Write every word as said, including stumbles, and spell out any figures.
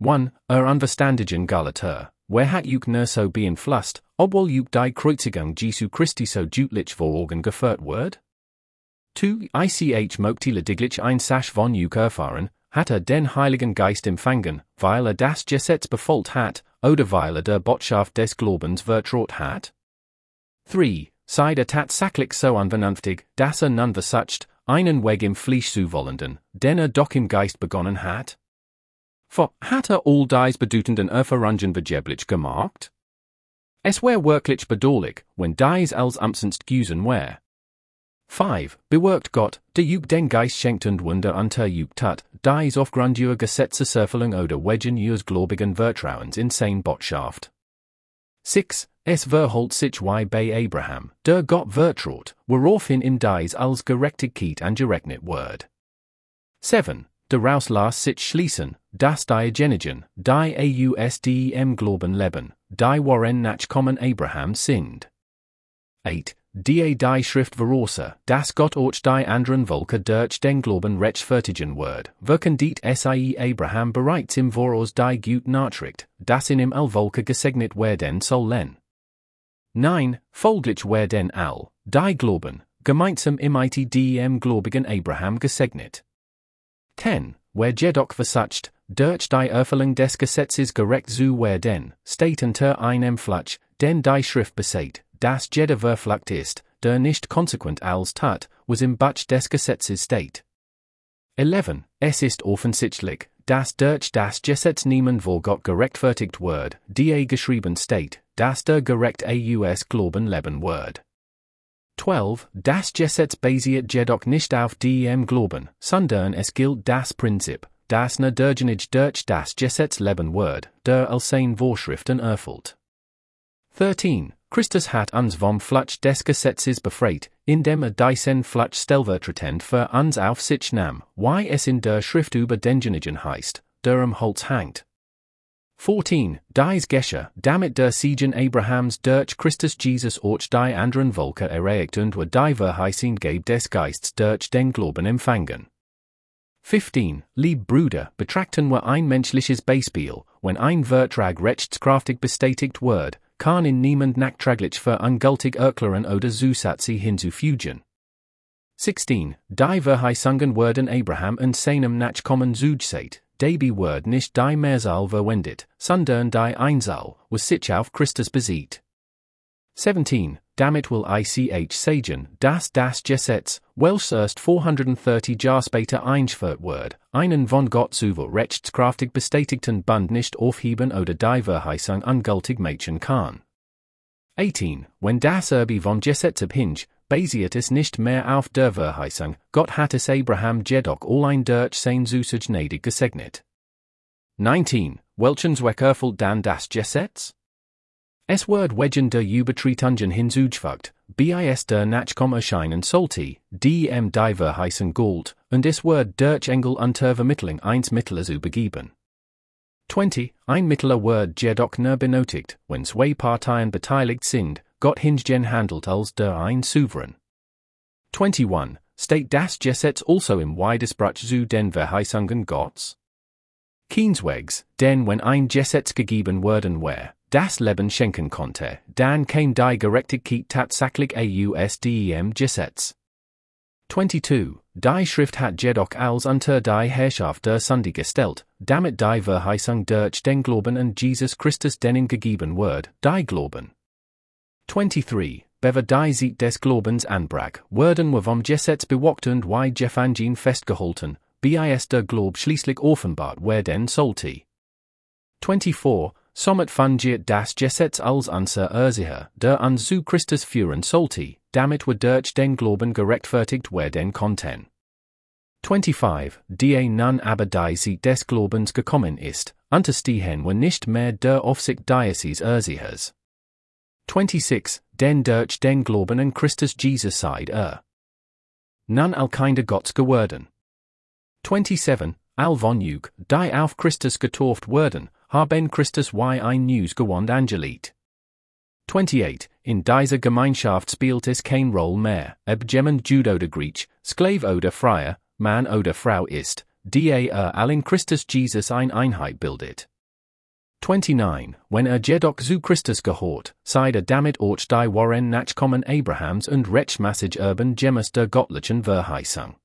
one. Er unverstandigen Galater, wer hat juk nur so beeinflusst, obwohl juk die Kreuzigung Jesu Christi so deutlich vor Augen geführt wird? zwei. Ich möchte lediglich ein Sach von juk erfahren, hat er den Heiligen Geist empfangen, weil er das Gesetz befolgt hat, oder weil er der Botschaft des Glaubens vertraut hat? drei. Seid er tatsächlich so unvernünftig, dass er nun versucht, einen Weg im Fleisch zu wollenden, den er doch im Geist begonnen hat? vier. Hat er all dies bedeutenden Erfahrungen vergeblich gemacht? Es wär wirklich bedauerlich, wenn dies als umsonst gewesen wär. fünf. Bewirkt Gott, der juk den Geist schenkt und Wunder unter juk tat, dies aufgrund ihrer Gesetzeserfüllung oder wegen ihres gläubigen Vertrauens in sein Botschaft. sechs. Es verholt sich wie bei Abraham, der Gott vertraut, woraufhin ihm dies als Gerechtigkeit angerechnet wird. sieben. Daraus las sich schließen, dass diejenigen, die aus dem Glauben leben, die waren Nachkommen Abraham sind. acht. Die die Schrift vorausser, dass Gott auch die anderen Völker durch den Glauben rechtfertigen wird, wirken dit sei Abraham bereits im Voraus die Gut Nachricht, dass in ihm all Völker gesegnet werden sollen. neun. Folglich werden all, die Glauben, gemeinsam im dem gläubigen Abraham gesegnet. zehn. Wer jedoch versucht, durch die Erfüllung des Gesetzes gerecht zu werden, steht unter einem Fluch, denn die Schrift besagt, dass jeder verflucht ist, der nicht konsequent als tat, was im Buch des Gesetzes steht. elf. Es ist offensichtlich, dass durch das Gesetz niemand vor Gott gerechtfertigt wird, die geschrieben steht, dass der gerecht aus Glauben leben wird. zwölf. Das Gesetz basiert jedoch nicht auf dem Glauben, sondern es gilt das Prinzip, dass nur derjenige durch das Gesetz leben wird, der all seine Vorschriften erfüllt. dreizehn. Christus hat uns vom Fluch des Gesetzes befreit, indem er diesen Fluch stellvertretend für uns auf sich nahm, wie es in der Schrift über denjenigen heißt, der am Holz hängt. vierzehn. Dies geschah, damit der Segen Abrahams durch Christus Jesus auch die anderen Völker erreicht und wir die Verheißung gab des Geists durch den Glauben empfangen. fünfzehn. Lieb Brüder, betrachten wir ein menschliches Beispiel, wenn ein Vertrag rechtskräftig bestätigt wird, kann in niemand nachträglich für ungültig erklären oder Zusätze hinzufügen. sechzehn. Die Verheißungen wurden Abraham und seinem Nachkommen zugesagt, dabei wird nicht die Mehrzahl verwendet, sondern die Einzahl, was sich auf Christus bezieht. siebzehn. Damit will ich sagen, dass das Gesetz, welches erst vierhundertdreißig Jahre später eingeführt wird, einen von Gott zu rechtskräftig bestätigten Bund nicht aufheben oder die Verheißung ungültig machen kann. achtzehn. Wenn das Erbe vom Gesetz abhängt, basiert es nicht mehr auf der Verheißung, Gott hat es Abraham jedoch allein durch sein Zusage gnädig gesegnet. neunzehn. Welchen Zweck erfüllt dann das Gesetz? Es wird wegen der Übertretungen hinzugefügt, bis der Nachkomme erscheinen sollte, die ihm die Verheißung gilt, und es wird durch Engel unter Vermittlung eines Mittlers übergeben. zwanzig. Ein Mittler wird jedoch nur benötigt, wenn zwei Parteien beteiligt sind, Gott hingegen handelt als der ein Souverän. einundzwanzig. Steht das Gesetz also im Widerspruch zu den Verheißungen Gottes? Keineswegs, denn wenn ein Gesetz gegeben worden wäre, das Leben schenken konnte, dann käme die Gerechtigkeit tatsächlich aus dem Gesetz. zweiundzwanzig. Die Schrift hat jedoch als unter die Herrschaft der Sünde gestellt, damit die Verheißung durch den Glauben an Jesus Christus denen gegeben wird, die glauben. dreiundzwanzig. Bever die Zeit des Glaubens anbrach, wurden wir vom Gesetz bewacht und wie Gefangen festgehalten, bis der Glaub schließlich offenbart werden sollte. vierundzwanzig. Somit fungiert das Gesetz als unser Ersicher, der uns zu Christus führen sollte, damit wir durch den Glauben gerechtfertigt werden konnten. fünfundzwanzig. Die nun aber die Zeit des Glaubens gekommen ist, unterstehen wir nicht mehr der Aufsicht dieses Ersichers. sechsundzwanzig. Denn durch den Glauben an Christus Jesus seid er nun all Kinder Gottes geworden. siebenundzwanzig. All von juk, die auf Christus getauft wurden, haben Christus wie ein News gewohnt angelegt. achtundzwanzig. In dieser Gemeinschaft spielt es keine Rolle mehr, ob jemand Jude oder Griech, Sklave oder Freier, Mann oder Frau ist, die er all in Christus Jesus eine Einheit bildet. twenty-nine. Wenn er jedoch zu Christus gehört, seid er damit auch die Waren nachkommen Abrahams und rechtmäßig Erben gemäß der göttlichen Verheißung.